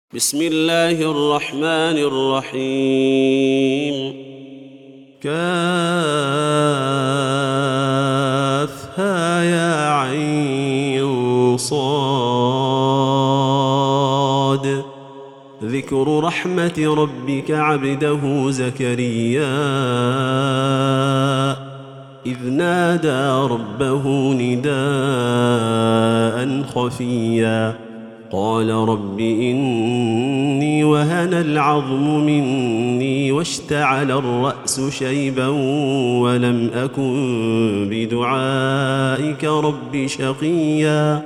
بسم الله الرحمن الرحيم كافها يا عين صاد ذكر رحمة ربك عبده زكريا إذ نادى ربه نداء خفيا قال رب إني وهن العظم مني واشتعل الرأس شيبا ولم أكن بدعائك رب شقيا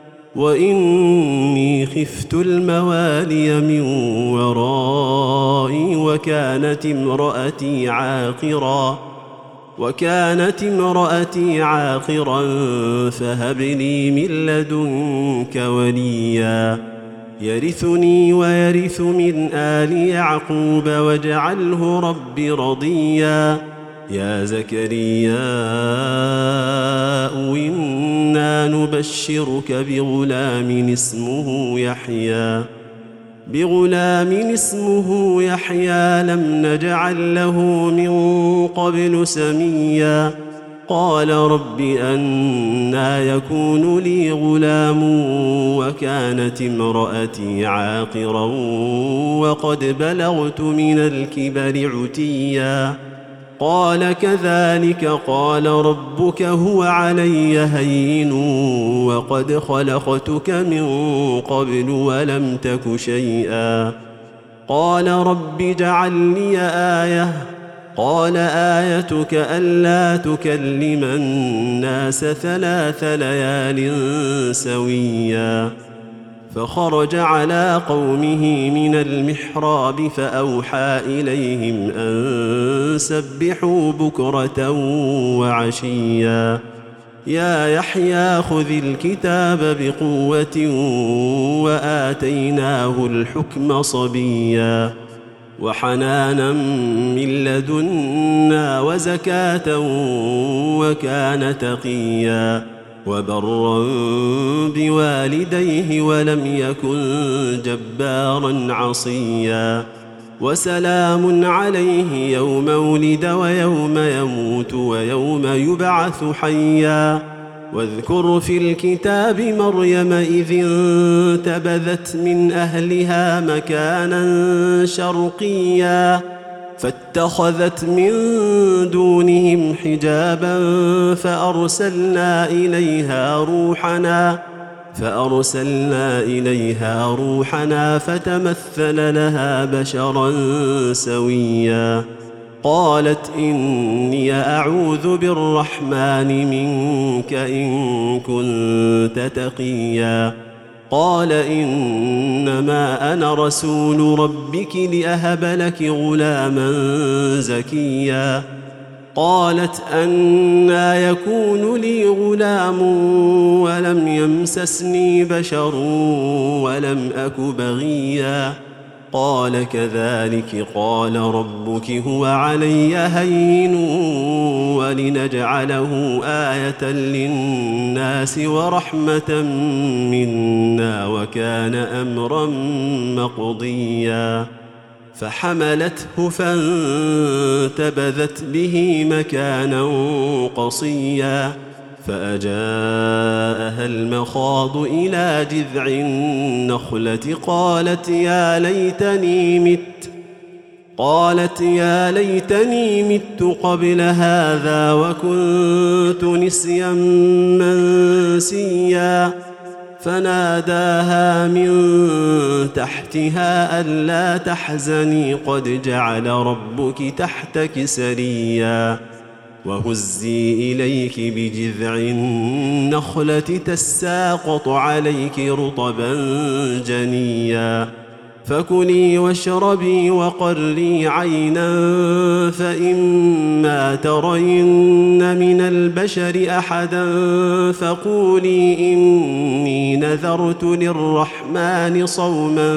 وإني خفت الموالي من ورائي وكانت امرأتي عاقرا فهب لي من لدنك وليا يرثني ويرث من آل يعقوب واجعله رب رضيا يا زكريا إنا نبشرك بغلام اسمه يحيى لم نجعل له من قبل سميا قال رب أنى يكون لي غلام وكانت امرأتي عاقرا وقد بلغت من الكبر عتيا قال كذلك قال ربك هو علي هين وقد خلقتك من قبل ولم تك شيئا قال رب اجعل لي آية قال آيتك ألا تكلم الناس 3 ليال سويا فخرج على قومه من المحراب فأوحى إليهم أن سبحوا بكرة وعشيا يا يحيى خذ الكتاب بقوة وآتيناه الحكم صبيا وحنانا من لدنا وزكاة وكان تقيا وبرا بوالديه ولم يكن جبارا عصيا وسلام عليه يوم ولد ويوم يموت ويوم يبعث حيا واذكر في الكتاب مريم إذ انتبذت من أهلها مكانا شرقيا فاتخذت من دونهم حجابا فأرسلنا إليها روحنا فتمثل لها بشرا سويا قالت إني أعوذ بالرحمن منك إن كنت تقيا قال إنما أنا رسول ربك لأهب لك غلاما زكيا قالت أنى يكون لي غلام ولم يمسسني بشر ولم أك بغيا قال كذلك قال ربك هو علي هين ولنجعله آية للناس ورحمة منا وكان أمرا مقضيا فحملته فانتبذت به مكانا قصيا فأجاءها المخاض إلى جذع النخلة قالت يا ليتني مت قبل هذا وكنت نسيا منسيا فناداها من تحتها ألا تحزني قد جعل ربك تحتك سريا وهزي إليك بجذع النخلة تساقط عليك رطبا جنيا فكلي واشربي وقري عينا فإما ترين من البشر أحدا فقولي إني نذرت للرحمن صوما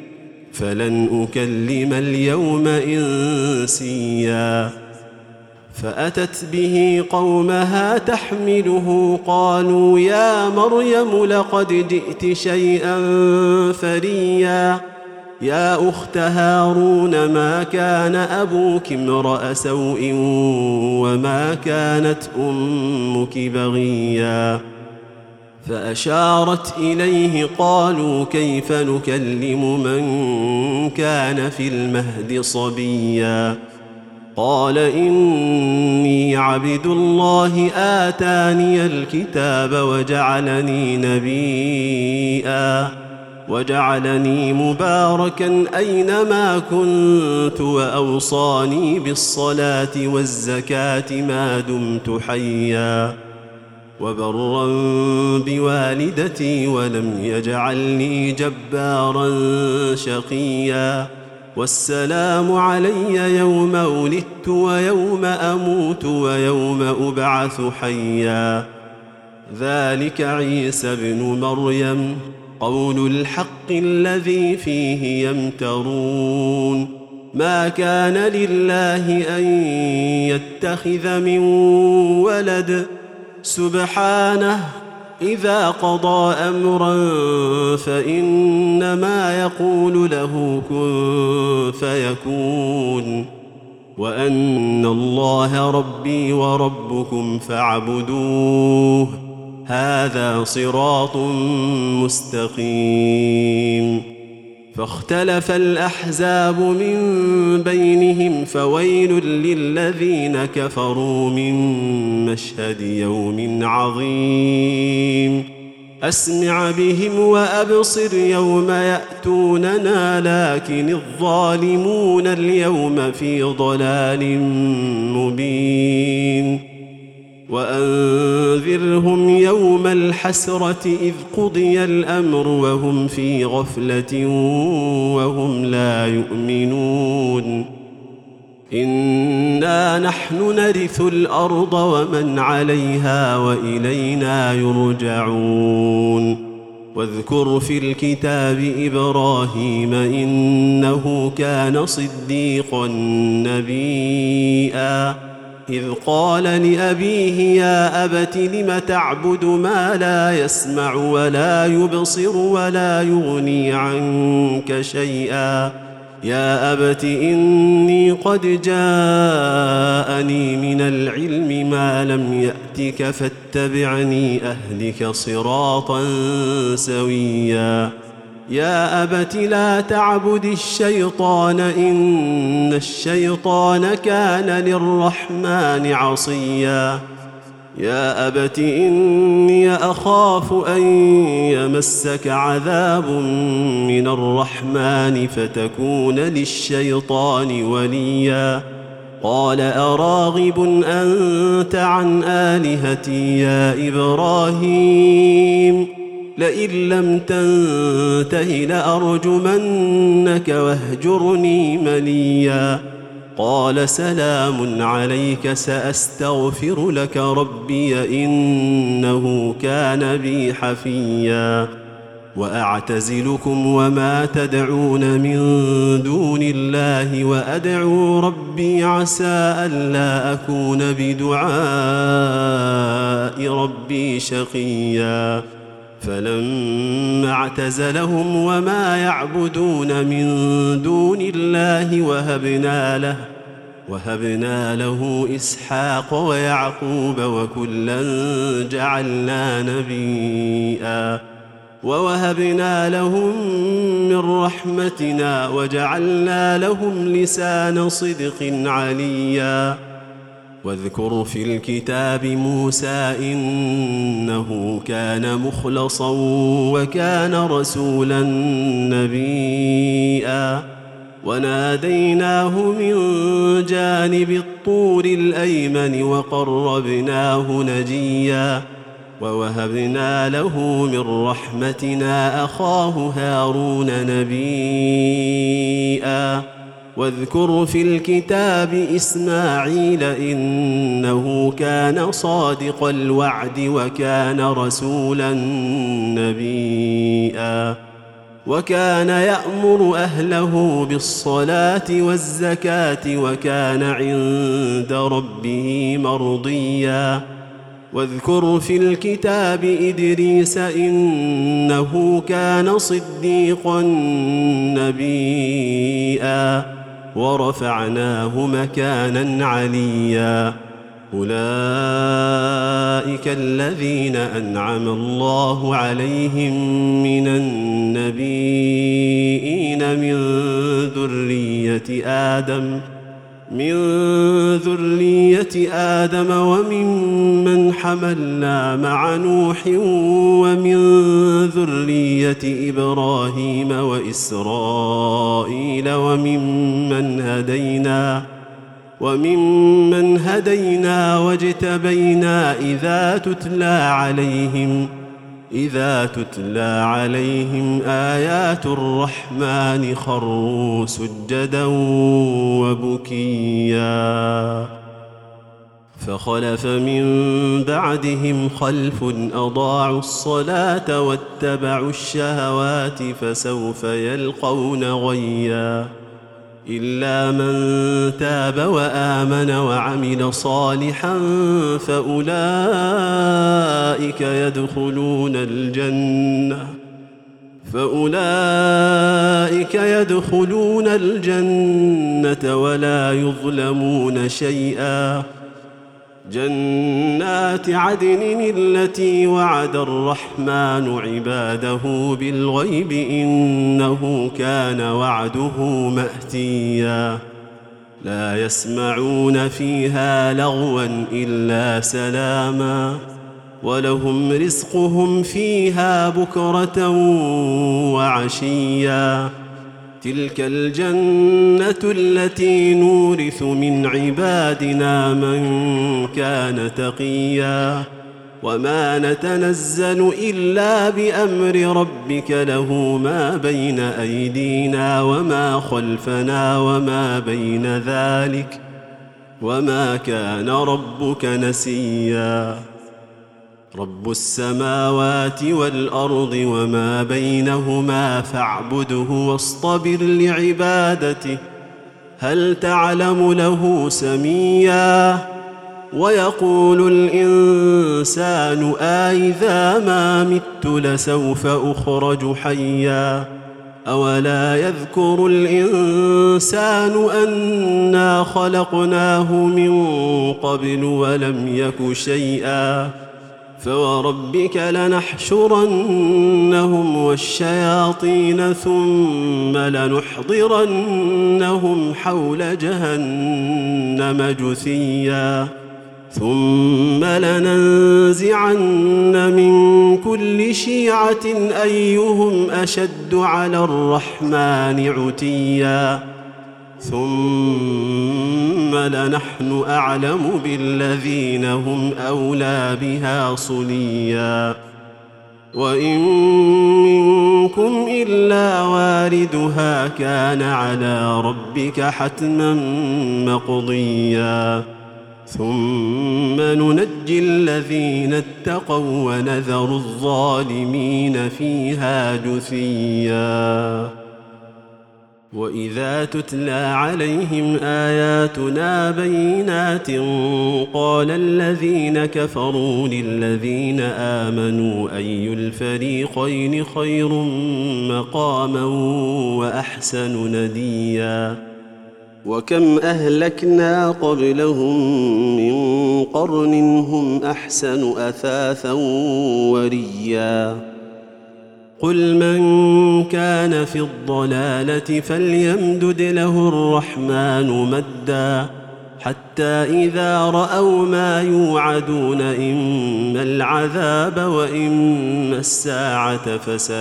فلن أكلم اليوم إنسيا فأتت به قومها تحمله قالوا يا مريم لقد جئت شيئا فريا يا أخت هارون ما كان أبوك امرأ سوء وما كانت أمك بغيا فأشارت إليه قالوا كيف نكلم من كان في المهد صبيا قال إني عبد الله آتاني الكتاب وجعلني نبيا وجعلني مباركا أينما كنت وأوصاني بالصلاة والزكاة ما دمت حيا وبرا بوالدتي ولم يجعلني جبارا شقيا والسلام علي يوم ولدت ويوم أموت ويوم أبعث حيا ذلك عيسى ابن مريم قول الحق الذي فيه يمترون ما كان لله أن يتخذ من ولد سبحانه إذا قضى أمرا فإنما يقول له كن فيكون وأن الله ربي وربكم فاعبدوه هذا صراط مستقيم فاختلف الأحزاب من بينهم فويل للذين كفروا من مشهد يوم عظيم أسمع بهم وأبصر يوم يأتوننا لكن الظالمون اليوم في ضلال مبين وأنذرهم يوم الحسرة إذ قضي الأمر وهم في غفلة وهم لا يؤمنون إنا نحن نرث الأرض ومن عليها وإلينا يرجعون واذكر في الكتاب إبراهيم إنه كان صديقا نبيا إذ قال لأبيه يا أبت لم تعبد ما لا يسمع ولا يبصر ولا يغني عنك شيئا يا أبت إني قد جاءني من العلم ما لم يأتك فاتبعني أهدك صراطا سويا يا أبت لا تعبد الشيطان إن الشيطان كان للرحمن عصيا يا أبت إني أخاف أن يمسك عذاب من الرحمن فتكون للشيطان وليا قال أراغب أنت عن آلهتي يا إبراهيم لئن لم تنته لأرجمنك واهجرني مليا قال سلام عليك سأستغفر لك ربي إنه كان بي حفيا وأعتزلكم وما تدعون من دون الله وأدعو ربي عسى ألا أكون بدعاء ربي شقيا فلما اعتزلهم وما يعبدون من دون الله وهبنا له إسحاق ويعقوب وكلا جعلنا نبيا ووهبنا لهم من رحمتنا وجعلنا لهم لسان صدق عليا واذكر في الكتاب موسى إنه كان مخلصا وكان رسولا نبيا وناديناه من جانب الطور الأيمن وقربناه نجيا ووهبنا له من رحمتنا أخاه هارون نبيا واذكر في الكتاب إسماعيل إنه كان صادق الوعد وكان رسولا نبيا وكان يأمر أهله بالصلاة والزكاة وكان عند ربه مرضيا واذكر في الكتاب إدريس إنه كان صديقا نبيا ورفعناه مكانا عليا أولئك الذين أنعم الله عليهم من النبيين من ذرية آدم وممن حملنا مع نوح ومن ذرية إبراهيم وإسرائيل وممن هدينا واجتبينا إذا تتلى عليهم آيات الرحمن خروا سجدا وبكيا فخلف من بعدهم خلف أضاعوا الصلاة واتبعوا الشهوات فسوف يلقون غيا إلا من تاب وآمن وعمل صالحا فأولئك يدخلون الجنة ولا يظلمون شيئا جنات عدن التي وعد الرحمن عباده بالغيب إنه كان وعده مأتيا لا يسمعون فيها لغوا إلا سلاما ولهم رزقهم فيها بكرة وعشيا تلك الجنة التي نورث من عبادنا من كان تقيا وما نتنزل إلا بأمر ربك له ما بين أيدينا وما خلفنا وما بين ذلك وما كان ربك نسيا رب السماوات والأرض وما بينهما فاعبده واصطبر لعبادته هل تعلم له سميا ويقول الإنسان أإذا ما مت لسوف أخرج حيا أولا يذكر الإنسان أنا خلقناه من قبل ولم يك شيئا فوربك لنحشرنهم والشياطين ثم لنحضرنهم حول جهنم جثيا ثم لننزعن من كل شيعة أيهم أشد على الرحمن عتيا ثم لنحن أعلم بالذين هم أولى بها صليا وإن منكم إلا واردها كان على ربك حتما مقضيا ثم ننجي الذين اتقوا ونذر الظالمين فيها جثيا وإذا تتلى عليهم آياتنا بينات قال الذين كفروا للذين آمنوا أي الفريقين خير مقاما وأحسن نديا وكم أهلكنا قبلهم من قرن هم أحسن أثاثا وريا قل من كان في الضلالة فليمدد له الرحمن مدا حتى إذا رأوا ما يوعدون إما العذاب وإما الساعة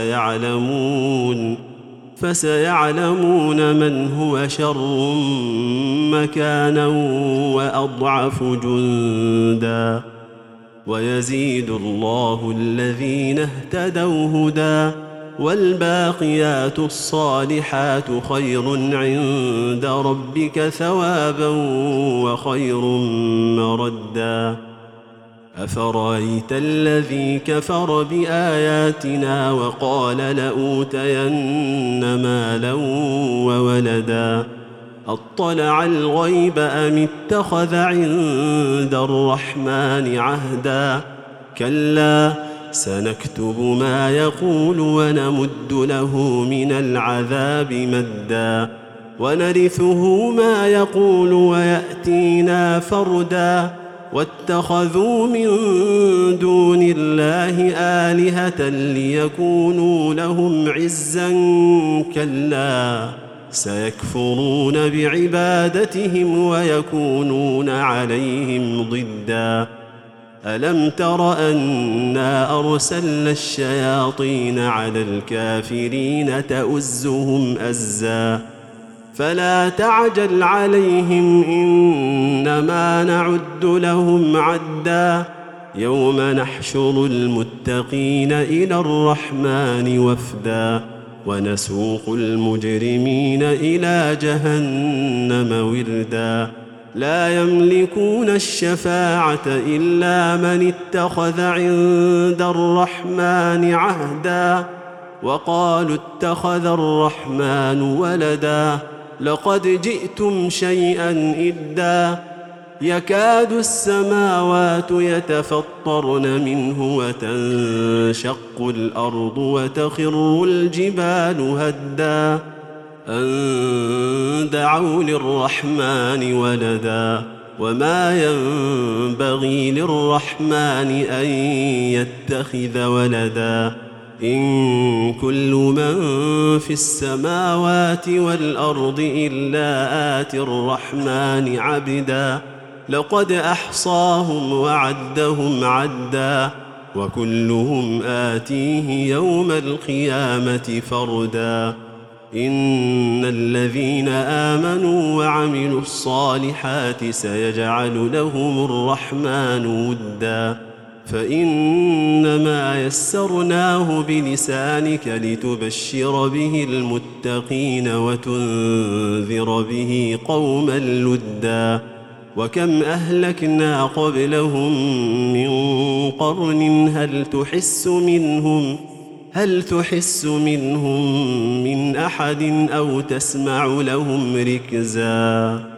فسيعلمون من هو شر مكانا وأضعف جندا ويزيد الله الذين اهتدوا هدى والباقيات الصالحات خير عند ربك ثوابا وخير مردا أفرأيت الذي كفر بآياتنا وقال لأوتين مالا وولدا أطلع الغيب أم اتخذ عند الرحمن عهدا كلا سنكتب ما يقول ونمد له من العذاب مدا ونرثه ما يقول ويأتينا فردا واتخذوا من دون الله آلهة ليكونوا لهم عزا كلا سيكفرون بعبادتهم ويكونون عليهم ضدا ألم تر أنا أرسلنا الشياطين على الكافرين تؤزهم أزا فلا تعجل عليهم إنما نعد لهم عدا يوم نحشر المتقين إلى الرحمن وفدا ونسوق المجرمين إلى جهنم وردا لا يملكون الشفاعة إلا من اتخذ عند الرحمن عهدا وقالوا اتخذ الرحمن ولدا لقد جئتم شيئا إدا يكاد السماوات يتفطرن منه وتنشق الأرض وتخر الجبال هدا أن دعوا للرحمن ولدا وما ينبغي للرحمن أن يتخذ ولدا إن كل من في السماوات والأرض إلا آتي الرحمن عبدا لقد أحصاهم وعدهم عدا وكلهم آتيه يوم القيامة فردا إن الذين آمنوا وعملوا الصالحات سيجعل لهم الرحمن ودا فإنما يسرناه بلسانك لتبشر به المتقين وتنذر به قوما لدا وكم أهلكنا قبلهم من قرن هل تحس منهم من أحد أو تسمع لهم ركزا